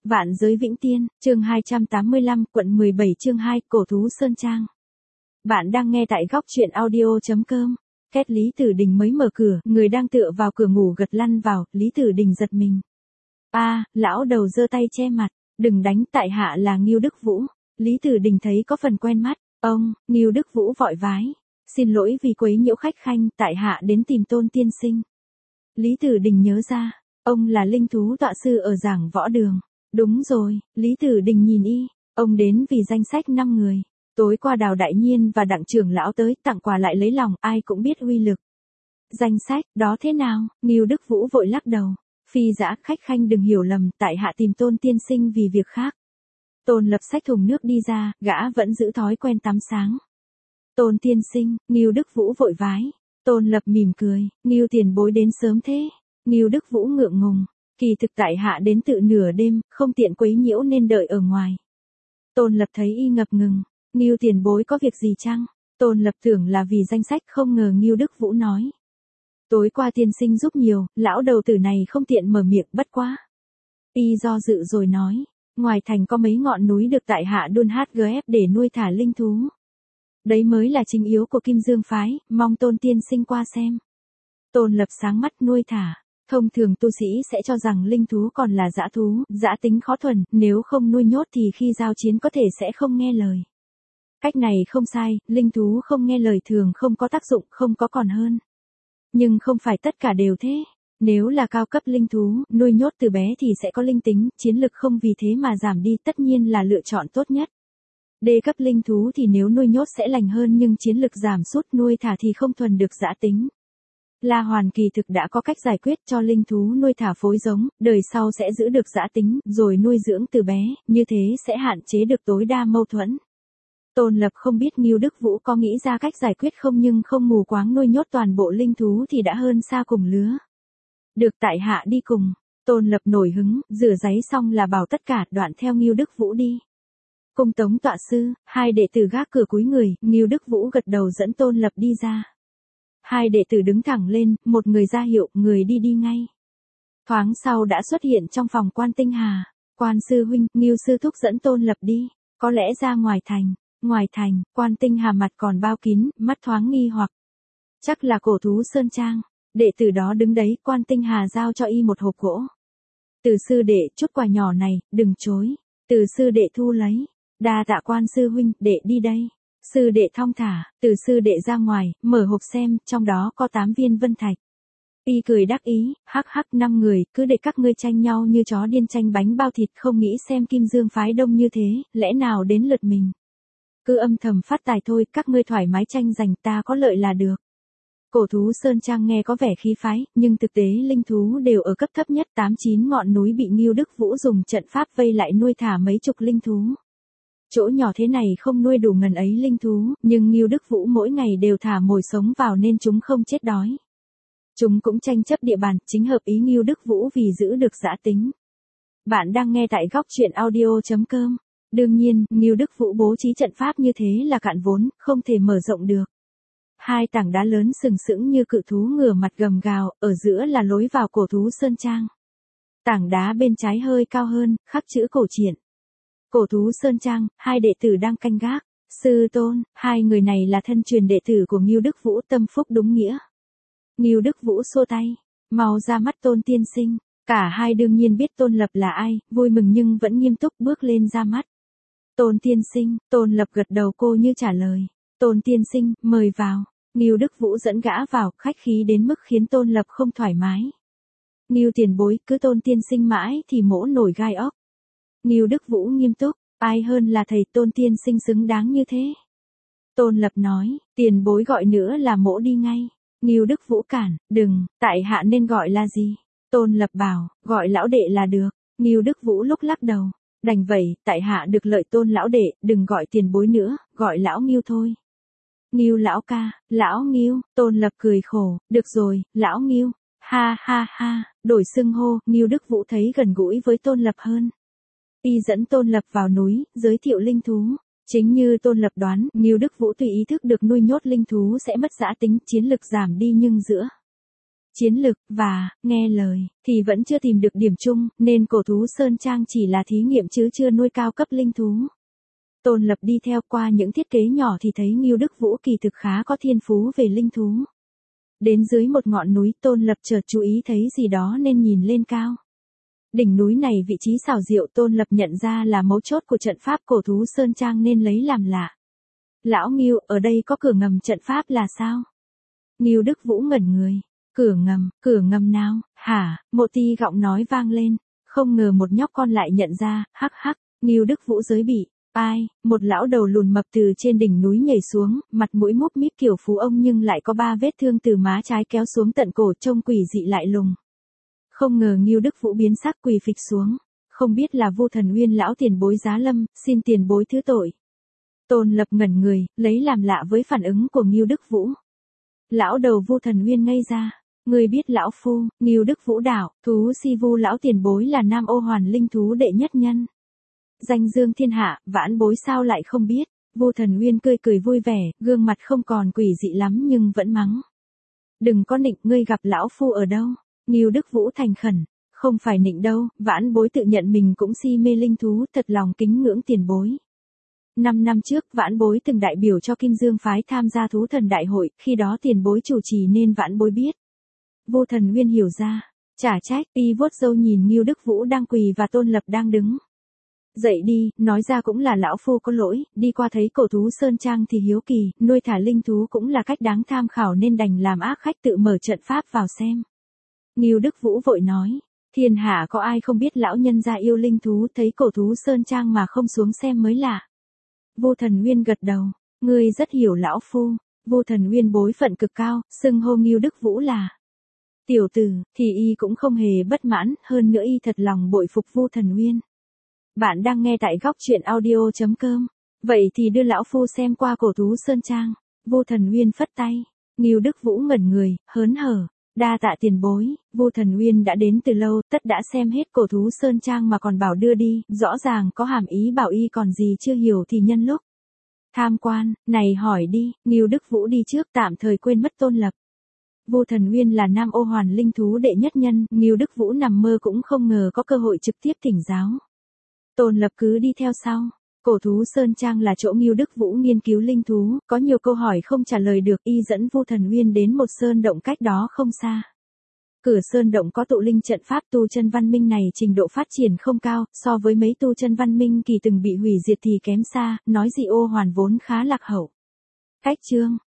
Vạn giới vĩnh tiên, chương 285, quận 17 chương 2, cổ thú Sơn Trang. Bạn đang nghe tại góc truyện audio.com. Két Lý Tử Đình mới mở cửa, người đang tựa vào cửa ngủ gật lăn vào, Lý Tử Đình giật mình. Lão đầu giơ tay che mặt, đừng đánh, tại hạ là Ngưu Đức Vũ. Lý Tử Đình thấy có phần quen mắt, Ngưu Đức Vũ vội vái. Xin lỗi vì quấy nhiễu khách khanh, tại hạ đến tìm Tôn tiên sinh. Lý Tử Đình nhớ ra, ông là linh thú tọa sư ở giảng võ đường. Đúng rồi, Lý Tử Đình nhìn ông đến vì danh sách 5 người. Tối qua Đào Đại Nhiên và Đặng trưởng lão tới tặng quà lại lấy lòng, ai cũng biết uy lực. Danh sách, đó thế nào? Ngưu Đức Vũ vội lắc đầu. Phi dã, khách khanh đừng hiểu lầm, tại hạ tìm Tôn tiên sinh vì việc khác. Tôn Lập xách thùng nước đi ra, gã vẫn giữ thói quen tắm sáng. Tôn tiên sinh, Ngưu Đức Vũ vội vái. Tôn Lập mỉm cười, Ngưu tiền bối đến sớm thế. Ngưu Đức Vũ ngượng ngùng. Kỳ thực tại hạ đến tự nửa đêm, không tiện quấy nhiễu nên đợi ở ngoài. Tôn Lập thấy ngập ngừng. Ngưu tiền bối có việc gì chăng? Tôn Lập tưởng là vì danh sách, không ngờ Ngưu Đức Vũ nói. Tối qua tiên sinh giúp nhiều, lão đầu tử này không tiện mở miệng, bất quá. Do dự rồi nói, ngoài thành có mấy ngọn núi được tại hạ đun HGF để nuôi thả linh thú. Đấy mới là chính yếu của Kim Dương phái, mong Tôn tiên sinh qua xem. Tôn Lập sáng mắt, nuôi thả. Thông thường tu sĩ sẽ cho rằng linh thú còn là dã thú, dã tính khó thuần, nếu không nuôi nhốt thì khi giao chiến có thể sẽ không nghe lời. Cách này không sai, linh thú không nghe lời thường không có tác dụng, không có còn hơn. Nhưng không phải tất cả đều thế. Nếu là cao cấp linh thú, nuôi nhốt từ bé thì sẽ có linh tính, chiến lực không vì thế mà giảm đi, tất nhiên là lựa chọn tốt nhất. Đê cấp linh thú thì nếu nuôi nhốt sẽ lành hơn nhưng chiến lực giảm sút, nuôi thả thì không thuần được dã tính. La Hoàn kỳ thực đã có cách giải quyết cho linh thú nuôi thả phối giống, đời sau sẽ giữ được dã tính, rồi nuôi dưỡng từ bé, như thế sẽ hạn chế được tối đa mâu thuẫn. Tôn Lập không biết Ngưu Đức Vũ có nghĩ ra cách giải quyết không, nhưng không mù quáng nuôi nhốt toàn bộ linh thú thì đã hơn xa cùng lứa. Được, tại hạ đi cùng. Tôn Lập nổi hứng, rửa giấy xong là bảo tất cả đoạn theo Ngưu Đức Vũ đi. Cung tống tọa sư, hai đệ tử gác cửa cúi người, Ngưu Đức Vũ gật đầu dẫn Tôn Lập đi ra. Hai đệ tử đứng thẳng lên, một người ra hiệu, người đi ngay. Thoáng sau đã xuất hiện trong phòng Quan Tinh Hà. Quan sư huynh, Ngưu sư thúc dẫn Tôn Lập đi, có lẽ ra ngoài thành. Ngoài thành, Quan Tinh Hà mặt còn bao kín, mắt thoáng nghi hoặc. Chắc là cổ thú Sơn Trang. Đệ tử đó đứng đấy, Quan Tinh Hà giao cho một hộp gỗ. Từ sư đệ, chút quà nhỏ này, đừng chối. Từ sư đệ thu lấy. Đa tạ Quan sư huynh, đệ đi đây. Sư đệ thong thả, từ sư đệ ra ngoài, mở hộp xem, trong đó có 8 viên vân thạch. Cười đắc ý, hắc 5 người, cứ để các ngươi tranh nhau như chó điên tranh bánh bao thịt, không nghĩ xem Kim Dương phái đông như thế, lẽ nào đến lượt mình. Cứ âm thầm phát tài thôi, các ngươi thoải mái tranh giành, ta có lợi là được. Cổ thú Sơn Trang nghe có vẻ khí phái, nhưng thực tế linh thú đều ở cấp thấp nhất, 8-9 ngọn núi bị Ngưu Đức Vũ dùng trận pháp vây lại nuôi thả mấy chục linh thú. Chỗ nhỏ thế này không nuôi đủ ngần ấy linh thú, nhưng Ngưu Đức Vũ mỗi ngày đều thả mồi sống vào nên chúng không chết đói. Chúng cũng tranh chấp địa bàn, chính hợp ý Ngưu Đức Vũ vì giữ được dã tính. Bạn đang nghe tại góc truyện audio.com. Đương nhiên, Ngưu Đức Vũ bố trí trận pháp như thế là cạn vốn, không thể mở rộng được. Hai tảng đá lớn sừng sững như cự thú ngửa mặt gầm gào, ở giữa là lối vào cổ thú Sơn Trang. Tảng đá bên trái hơi cao hơn, khắc chữ cổ truyện. Cổ thú Sơn Trang, hai đệ tử đang canh gác. Sư tôn, hai người này là thân truyền đệ tử của Ngưu Đức Vũ, tâm phúc đúng nghĩa. Ngưu Đức Vũ xua tay, mau ra mắt Tôn tiên sinh. Cả hai đương nhiên biết Tôn Lập là ai, vui mừng nhưng vẫn nghiêm túc bước lên ra mắt. Tôn tiên sinh, Tôn Lập gật đầu cô như trả lời. Tôn tiên sinh, mời vào. Ngưu Đức Vũ dẫn gã vào, khách khí đến mức khiến Tôn Lập không thoải mái. Ngưu tiền bối, cứ Tôn tiên sinh mãi thì mỗ nổi gai óc. Ngưu Đức Vũ nghiêm túc, ai hơn là thầy, Tôn tiên sinh xứng đáng như thế. Tôn Lập nói, tiền bối gọi nữa là mỗ đi ngay. Ngưu Đức Vũ cản, đừng, tại hạ nên gọi là gì? Tôn Lập bảo, gọi lão đệ là được. Ngưu Đức Vũ lúc lắc đầu, đành vậy, tại hạ được lợi Tôn lão đệ, đừng gọi tiền bối nữa, gọi lão Ngưu thôi. Ngưu lão ca, lão Ngưu, Tôn Lập cười khổ, được rồi, lão Ngưu. Ha, đổi xưng hô, Ngưu Đức Vũ thấy gần gũi với Tôn Lập hơn. Dẫn Tôn Lập vào núi, giới thiệu linh thú. Chính như Tôn Lập đoán, Ngưu Đức Vũ tùy ý thức được nuôi nhốt linh thú sẽ mất dã tính, chiến lực giảm đi, nhưng giữa chiến lực và nghe lời thì vẫn chưa tìm được điểm chung, nên cổ thú Sơn Trang chỉ là thí nghiệm chứ chưa nuôi cao cấp linh thú. Tôn Lập đi theo qua những thiết kế nhỏ thì thấy Ngưu Đức Vũ kỳ thực khá có thiên phú về linh thú. Đến dưới một ngọn núi, Tôn Lập chợt chú ý thấy gì đó nên nhìn lên cao. Đỉnh núi này vị trí xảo diệu, Tôn Lập nhận ra là mấu chốt của trận pháp cổ thú Sơn Trang nên lấy làm lạ. Lão Ngưu, ở đây có cửa ngầm trận pháp là sao? Ngưu Đức Vũ ngẩn người. Cửa ngầm nào, hả? Một tia giọng nói vang lên. Không ngờ một nhóc con lại nhận ra, hắc hắc, Ngưu Đức Vũ giới bị. Ai, một lão đầu lùn mập từ trên đỉnh núi nhảy xuống, mặt mũi múp míp kiểu phú ông nhưng lại có 3 vết thương từ má trái kéo xuống tận cổ, trông quỷ dị lại lùng. Không ngờ Ngưu Đức Vũ biến sắc quỳ phịch xuống. Không biết là Vu Thần Uyên lão tiền bối giá lâm, xin tiền bối thứ tội. Tôn Lập ngẩn người, lấy làm lạ với phản ứng của Ngưu Đức Vũ. Lão đầu Vu Thần Uyên ngây ra. Người biết lão phu, Ngưu Đức Vũ đạo, thú si Vu lão tiền bối là Nam Ô Hoàn linh thú đệ nhất nhân. Danh dương thiên hạ, vãn bối sao lại không biết. Vu Thần Uyên cười vui vẻ, gương mặt không còn quỷ dị lắm nhưng vẫn mắng. Đừng có nịnh, ngươi gặp lão phu ở đâu? Ngưu Đức Vũ thành khẩn. Không phải nịnh đâu, vãn bối tự nhận mình cũng si mê linh thú, thật lòng kính ngưỡng tiền bối. 5 năm trước, vãn bối từng đại biểu cho Kim Dương phái tham gia thú thần đại hội, khi đó tiền bối chủ trì nên vãn bối biết. Vu Thần Uyên hiểu ra. Chả trách, y vuốt râu nhìn Ngưu Đức Vũ đang quỳ và Tôn Lập đang đứng. Dậy đi, nói ra cũng là lão phu có lỗi, đi qua thấy cổ thú Sơn Trang thì hiếu kỳ, nuôi thả linh thú cũng là cách đáng tham khảo nên đành làm ác khách tự mở trận pháp vào xem. Ngưu Đức Vũ vội nói, thiên hạ có ai không biết lão nhân gia yêu linh thú, thấy cổ thú Sơn Trang mà không xuống xem mới lạ. Vu Thần Uyên gật đầu, ngươi rất hiểu lão phu. Vu Thần Uyên bối phận cực cao, xưng hô Ngưu Đức Vũ là tiểu tử, thì y cũng không hề bất mãn, hơn nữa y thật lòng bội phục Vu Thần Uyên. Bạn đang nghe tại góc truyện audio.com. Vậy thì đưa lão phu xem qua cổ thú Sơn Trang. Vu Thần Uyên phất tay. Ngưu Đức Vũ ngẩn người, hớn hở. Đa tạ tiền bối. Vu Thần Uyên đã đến từ lâu, tất đã xem hết cổ thú Sơn Trang mà còn bảo đưa đi, rõ ràng có hàm ý bảo y còn gì chưa hiểu thì nhân lúc tham quan, này hỏi đi. Ngưu Đức Vũ đi trước, tạm thời quên mất Tôn Lập. Vu Thần Uyên là Nam Ô Hoàn linh thú đệ nhất nhân, Ngưu Đức Vũ nằm mơ cũng không ngờ có cơ hội trực tiếp thỉnh giáo. Tôn Lập cứ đi theo sau. Cổ thú Sơn Trang là chỗ Ngưu Đức Vũ nghiên cứu linh thú, có nhiều câu hỏi không trả lời được, y dẫn Vu Thần Uyên đến một sơn động cách đó không xa. Cửa sơn động có tụ linh trận pháp, tu chân văn minh này trình độ phát triển không cao, so với mấy tu chân văn minh kỳ từng bị hủy diệt thì kém xa, nói gì Ô Hoàn vốn khá lạc hậu. Cách chương